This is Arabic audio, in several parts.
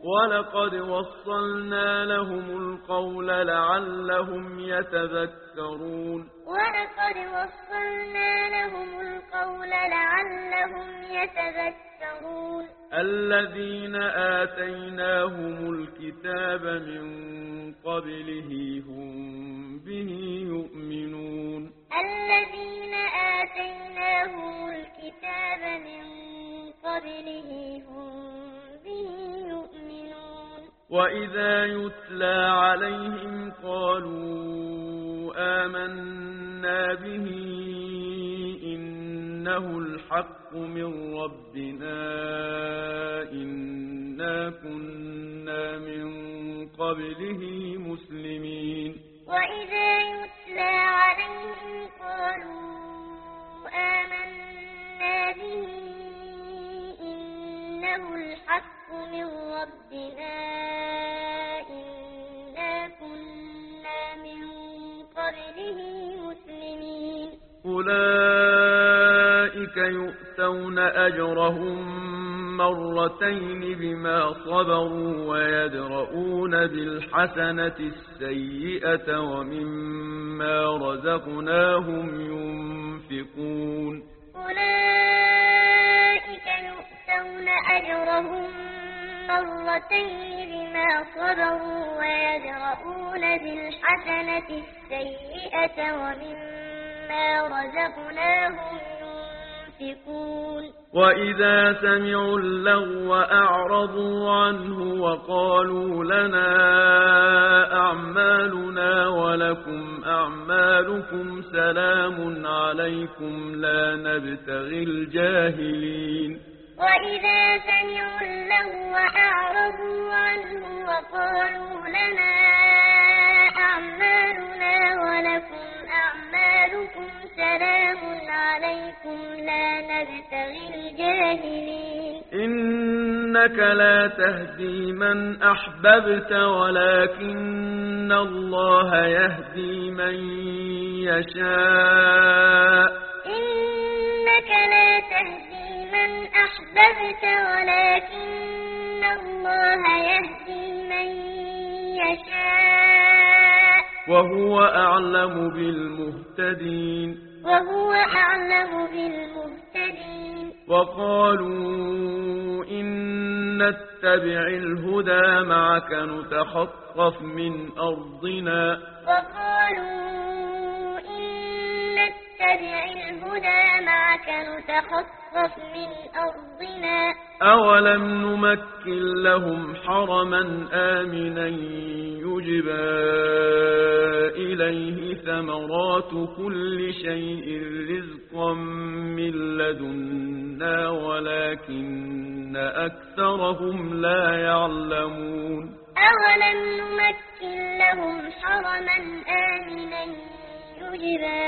ولقد وصلنا لهم القول لعلهم يتذكرون ولقد وصلنا لهم القول لعلهم يتذكرون الذين آتيناهم الكتاب من قبله هم به يؤمنون الذين آتيناهم الكتاب من قبله هم به يؤمنون وإذا يتلى عليهم قالوا آمنا به إنه الحق من ربنا إنا كنا من قبله مسلمين وإذا يتلى عليهم قالوا آمنا به إنه الحق من ربنا إنا كنا من قبله مسلمين أولئك يؤتون أجرهم مرتين بما صبروا ويدرؤون بالحسنة السيئة ومما رزقناهم ينفقون أولئك يؤتون أجرهم مرتين بما صبروا ويدرؤون بالحسنة السيئة ومما رزقناهم ينفقون وإذا سمعوا اللغو أعرضوا عنه وقالوا لنا أعمالنا ولكم أعمالكم سلام عليكم لا نبتغي الجاهلين وإذا سمعوا اللغو أعرضوا عنه وقالوا لنا أعمالنا ولكم أعمالكم سلام عليكم لا نبتغي الجاهلين إنك لا تهدي من أحببت ولكن الله يهدي من يشاء إنك لا تهدي من أحببت ولكن الله يهدي من يشاء وهو أعلم بالمهتدين وهو أعلم بالمهتدين وقالوا إن نتبع الهدى معك نتخطف من أرضنا وقالوا إن نتبع الهدى معك نتخطف من أرضنا أولم نمكن لهم حرما آمنا يجبى إليه ثمرات كل شيء رزقا من لدنا ولكن أكثرهم لا يعلمون أولم نمكن لهم حرما آمنا يجبى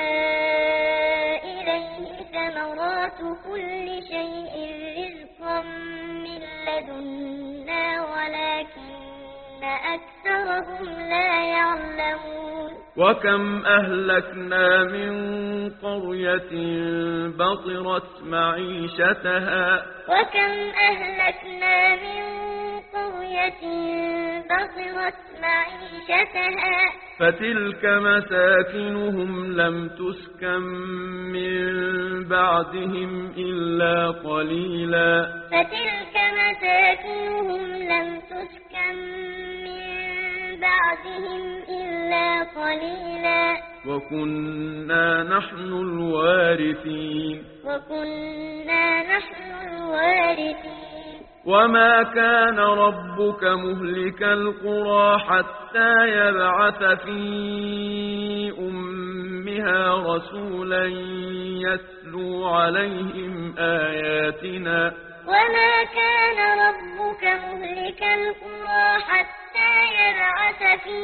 إليه ثمرات كل شيء رزقا من لدنا ولكن أكثرهم لا يعلمون وكم أهلكنا من قرية بطرت معيشتها وكم أهلكنا من قرية بطرت معيشتها فتلك مساكنهم لم تسكن من بعدهم إلا قليلا فتلك مساكنهم لم تسكن من بعدهم إلا قليلا وكنا نحن الوارثين وكنا نحن الوارثين وما كان ربك مهلك القرى حتى يبعث في أمها رسولا يتلو عليهم آياتنا وما كان ربك مهلك القرى حتى يبعث في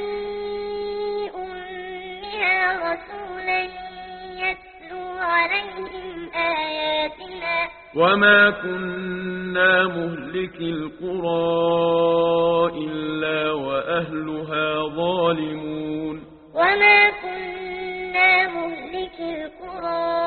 أمها رسولا يتلو عليهم آياتنا وما كنا مهلك القرى إلا وأهلها ظالمون وما كنا مهلك القرى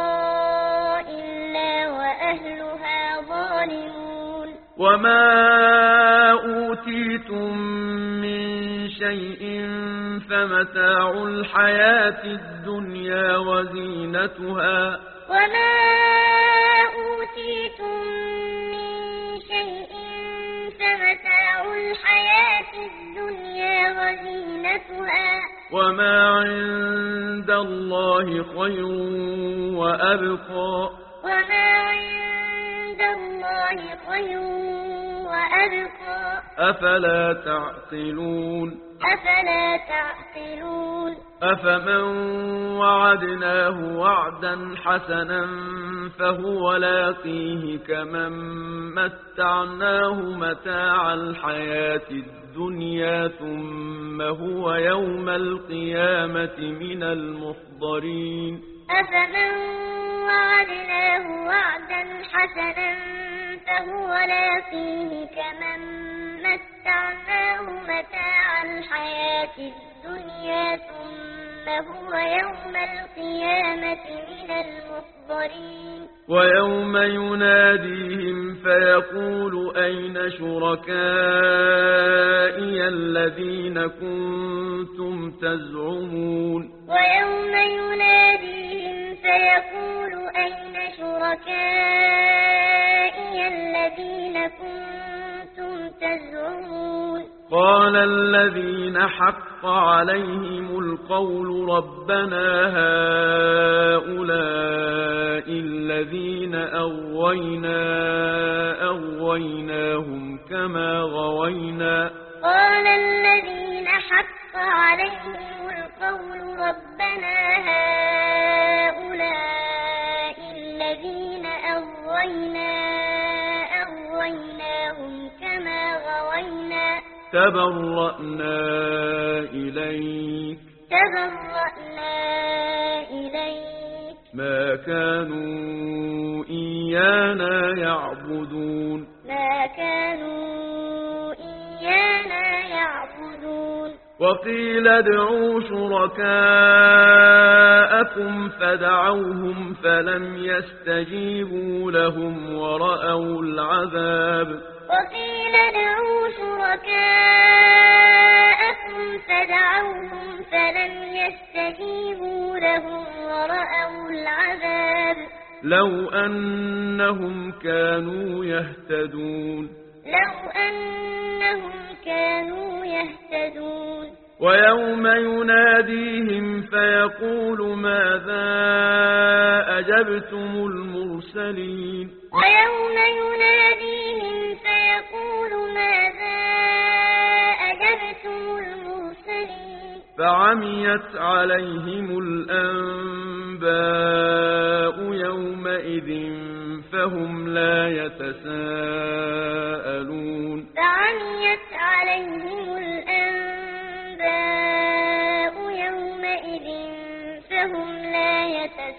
إلا وأهلها ظالمون وما أوتي أوتيتم من شيء فمتاع الحياة الدنيا وزينتها وما أوتيتم من شيء فمتاع الحياة الدنيا وزينتها وما عند الله خير وأبقى وما عند الله خير وأبقى أفلا تعقلون أفلا تعقلون أفمن وعدناه وعدا حسنا فهو لاقيه كمن متعناه متاع الحياة الدنيا ثم هو يوم القيامة من المحضرين أفمن وعدناه وعدا حسنا فهو لاقيه كمن متعناه متاع الحياة الدنيا ثم هو يوم القيامة من المحضرين ويوم يناديهم فيقول أين شركائي الذين كنتم تزعمون ويوم يناديهم فيقول أين شركائي الذين كنتم تزعمون قال الذين حق عليهم القول ربنا هؤلاء الذين أغويناهم كما غوينا قال الذين حق عليهم القول ربنا هؤلاء الذين أغويناهم كما غوينا تبرأنا إليك ما كانوا إيانا يعبدون وقيل ادعوا شركاءكم فدعوهم فلم يستجيبوا لهم ورأوا العذاب وقيل ادعوا شركاءكم فدعوهم فلم يستجيبوا لهم ورأوا العذاب لو أنهم كانوا يهتدون ويوم يناديهم فيقول ماذا أجبتم المرسلين ويوم يناديهم فيقول ماذا أجبتم المرسلين فعميت عليهم الأنباء يومئذ فهم لا يتساءلون فعميت عليهم الأنباء يومئذ فهم لا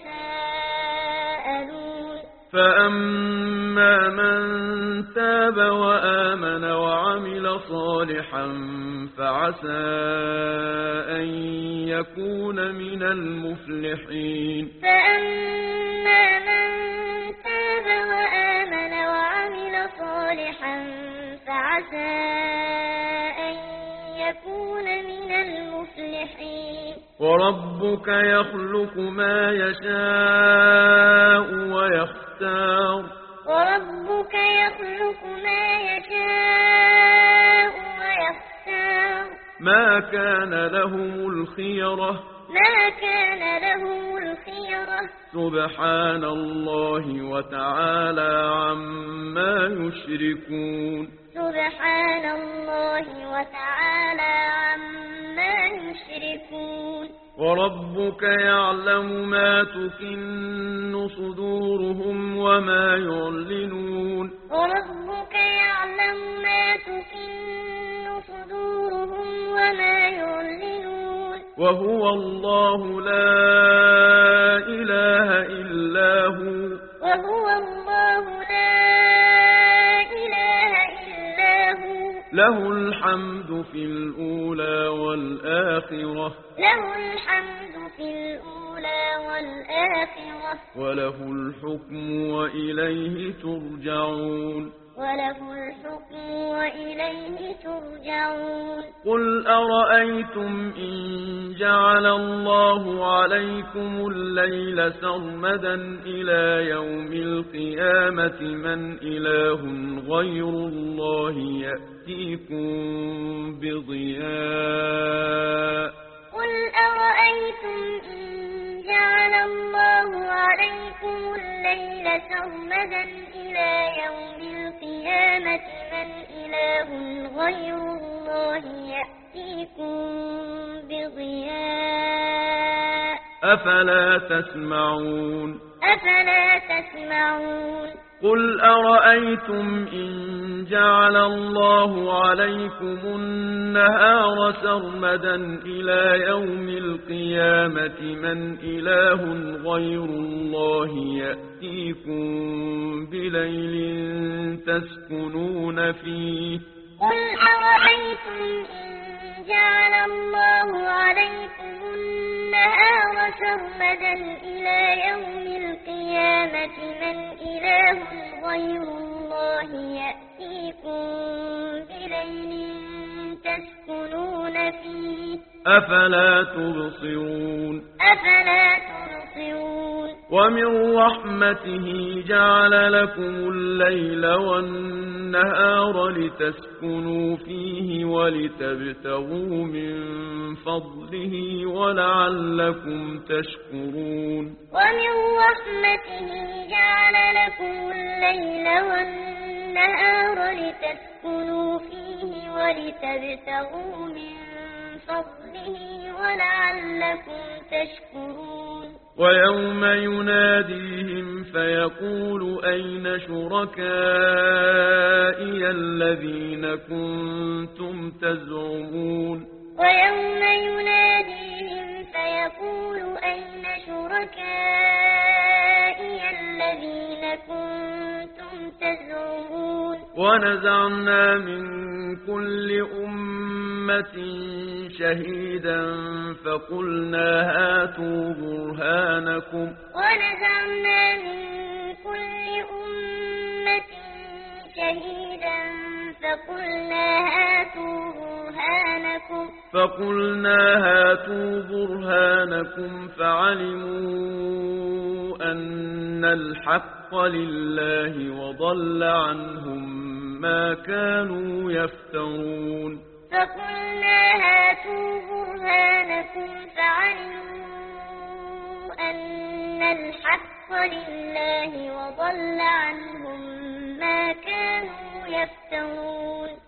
يتساءلون فأما من تاب وآمن وعمل صالحا فعسى أن يكون من المفلحين فأما من تاب وآمن وعمل صالحا فعسى أن يكون من المفلحين وربك يخلق ما يشاء ويختار ما كان لهم الخيرة سبحان الله وتعالى عما يشركون وربك يعلم ما تكن صدورهم وما يعلنون وهو الله لا إله إلا هو له الحمد في الأولى والآخرة وله الحكم وإليه ترجعون وله الحكم وإليه ترجعون قل أرأيتم إن جعل الله عليكم الليل سرمدا إلى يوم القيامة من إله غير الله يأتيكم بضياء قل أرأيتم إن جعل الله عليكم الليل سرمدا إلى يوم القيامة من إله غير الله يأتيكم بضياء أفلا تسمعون قل أرأيتم إن جعل الله عليكم النهار سرمدا إلى يوم القيامة من إله غير الله يأتيكم بليل تسكنون فيه قل أرأيتم إن جعل الله عليكم النهار سرمدا إلى يوم القيامة من إله غير الله يأتيكم بليل تسكنون فيه أفلا تبصرون ومن رحمته جعل لكم الليل والنهار لتسكنوا فيه ولتبتغوا من فضله ولعلكم تشكرون ومن رحمته جعل لكم الليل والنهار لتسكنوا فيه ولتبتغوا من فضله ولعلكم تشكرون ويوم يناديهم فيقول أين شركائي الذين كنتم تزعمون ويوم يناديهم فيقول أين شركائي الذين كنتم تزعمون ونزعنا من كل أمة شهيدا فقلنا هاتوا برهانكم فعلموا أن الحق لله وضل عنهم ما كانوا يفترون فقلنا هاتوا برهانكم فعلموا أن الحق لله وضل عنهم ما كانوا يفترون